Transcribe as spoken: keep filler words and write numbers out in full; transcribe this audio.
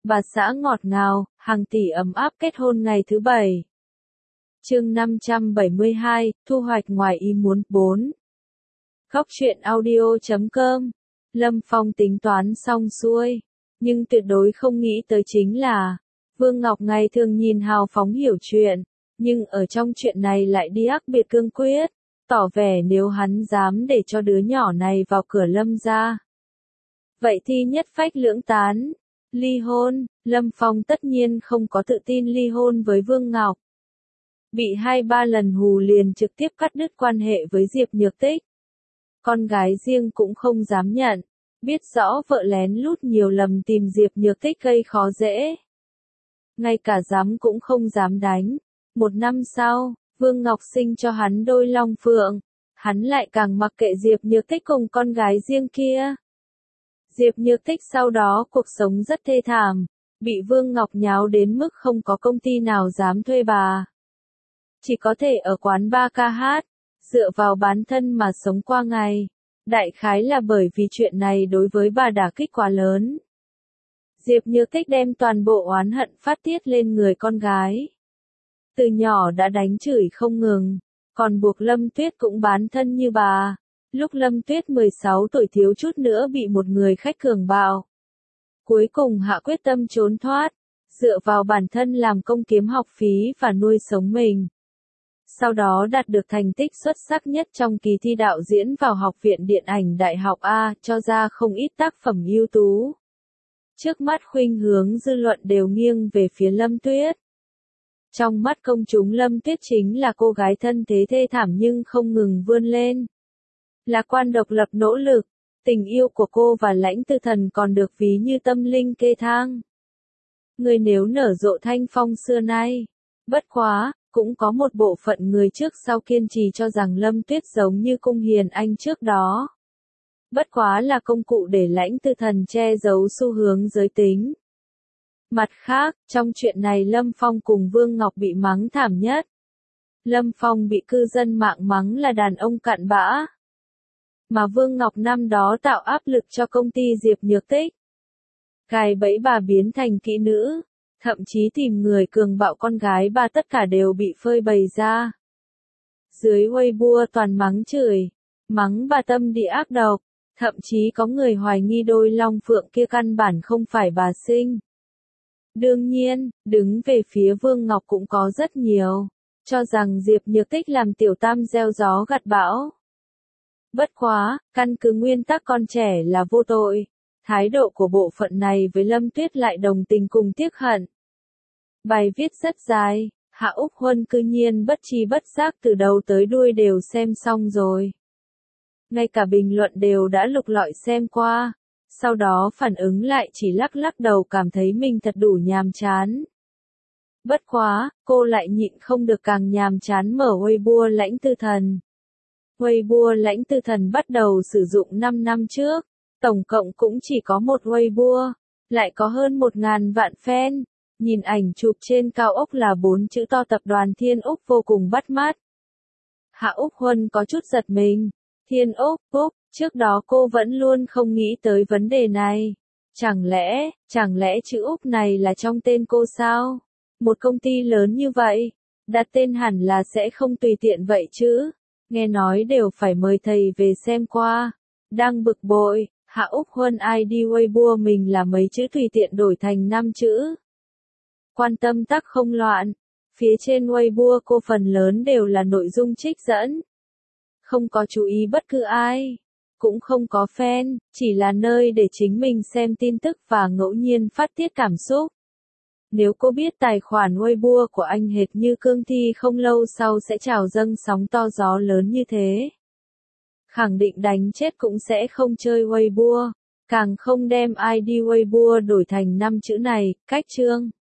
bà xã ngọt ngào, hàng tỷ ấm áp kết hôn ngày thứ bảy. Chương năm trăm bảy mươi hai, thu hoạch ngoài ý muốn bốn. Góc truyện audio chấm com. Lâm Phong tính toán xong xuôi, nhưng tuyệt đối không nghĩ tới chính là, Vương Ngọc ngày thường nhìn hào phóng hiểu chuyện, nhưng ở trong chuyện này lại đi ác biệt cương quyết, tỏ vẻ nếu hắn dám để cho đứa nhỏ này vào cửa Lâm gia, vậy thì nhất phách lưỡng tán, ly hôn. Lâm Phong tất nhiên không có tự tin ly hôn với Vương Ngọc. Bị hai ba lần hù liền trực tiếp cắt đứt quan hệ với Diệp Nhược Tích. Con gái riêng cũng không dám nhận, biết rõ vợ lén lút nhiều lầm tìm Diệp Nhược Tích gây khó dễ. Ngay cả dám cũng không dám đánh. Một năm sau, Vương Ngọc sinh cho hắn đôi long phượng, hắn lại càng mặc kệ Diệp Nhược Tích cùng con gái riêng kia. Diệp Nhược Tích sau đó cuộc sống rất thê thảm, bị Vương Ngọc nháo đến mức không có công ty nào dám thuê bà. Chỉ có thể ở quán bar ca hát, dựa vào bán thân mà sống qua ngày. Đại khái là bởi vì chuyện này đối với bà đả kích quá lớn. Diệp Nhược Tích đem toàn bộ oán hận phát tiết lên người con gái. Từ nhỏ đã đánh chửi không ngừng, còn buộc Lâm Tuyết cũng bán thân như bà. Lúc Lâm Tuyết mười sáu tuổi thiếu chút nữa bị một người khách cường bạo. Cuối cùng hạ quyết tâm trốn thoát, dựa vào bản thân làm công kiếm học phí và nuôi sống mình. Sau đó đạt được thành tích xuất sắc nhất trong kỳ thi đạo diễn vào Học viện Điện ảnh Đại học A, cho ra không ít tác phẩm ưu tú. Trước mắt khuynh hướng dư luận đều nghiêng về phía Lâm Tuyết. Trong mắt công chúng Lâm Tuyết chính là cô gái thân thế thê thảm nhưng không ngừng vươn lên. Là quan độc lập nỗ lực, tình yêu của cô và Lãnh Tư Thần còn được ví như tâm linh kê thang. Người nếu nở rộ thanh phong xưa nay. Bất quá, cũng có một bộ phận người trước sau kiên trì cho rằng Lâm Tuyết giống như Cung Hiền Anh trước đó. Bất quá là công cụ để Lãnh Tư Thần che giấu xu hướng giới tính. Mặt khác, trong chuyện này Lâm Phong cùng Vương Ngọc bị mắng thảm nhất. Lâm Phong bị cư dân mạng mắng là đàn ông cặn bã. Mà Vương Ngọc năm đó tạo áp lực cho công ty Diệp Nhược Tích. Gài bẫy bà biến thành kỹ nữ, thậm chí tìm người cường bạo con gái bà, tất cả đều bị phơi bày ra. Dưới Weibo toàn mắng chửi, mắng bà tâm địa ác độc, thậm chí có người hoài nghi đôi long phượng kia căn bản không phải bà sinh. Đương nhiên, đứng về phía Vương Ngọc cũng có rất nhiều, cho rằng Diệp Nhược Tích làm tiểu tam gieo gió gặt bão. Bất quá, căn cứ nguyên tắc con trẻ là vô tội, thái độ của bộ phận này với Lâm Tuyết lại đồng tình cùng tiếc hận. Bài viết rất dài, Hạ Úc Huân cư nhiên bất tri bất giác từ đầu tới đuôi đều xem xong rồi. Ngay cả bình luận đều đã lục lọi xem qua, sau đó phản ứng lại chỉ lắc lắc đầu cảm thấy mình thật đủ nhàm chán. Bất quá, cô lại nhịn không được càng nhàm chán mở Weibo Lãnh Tư Thần. Weibo Lãnh Tư Thần bắt đầu sử dụng năm năm trước, tổng cộng cũng chỉ có một Weibo, lại có hơn một ngàn vạn fan. Nhìn ảnh chụp trên cao ốc là bốn chữ to Tập đoàn Thiên Úc vô cùng bắt mắt. Hạ Úc Huân có chút giật mình. Thiên Úc, Úc, trước đó cô vẫn luôn không nghĩ tới vấn đề này. Chẳng lẽ, chẳng lẽ chữ Úc này là trong tên cô sao? Một công ty lớn như vậy, đặt tên hẳn là sẽ không tùy tiện vậy chứ. Nghe nói đều phải mời thầy về xem qua. Đang bực bội, Hạ Úc Huân i đê Weibo mình là mấy chữ tùy tiện đổi thành năm chữ. Quan tâm tắc không loạn. Phía trên Weibo cô phần lớn đều là nội dung trích dẫn. Không có chú ý bất cứ ai. Cũng không có fan, chỉ là nơi để chính mình xem tin tức và ngẫu nhiên phát tiết cảm xúc. Nếu cô biết tài khoản Weibo của anh hệt như cương thi không lâu sau sẽ trào dâng sóng to gió lớn như thế. Khẳng định đánh chết cũng sẽ không chơi Weibo, càng không đem i đê Weibo đổi thành năm chữ này, cách chương.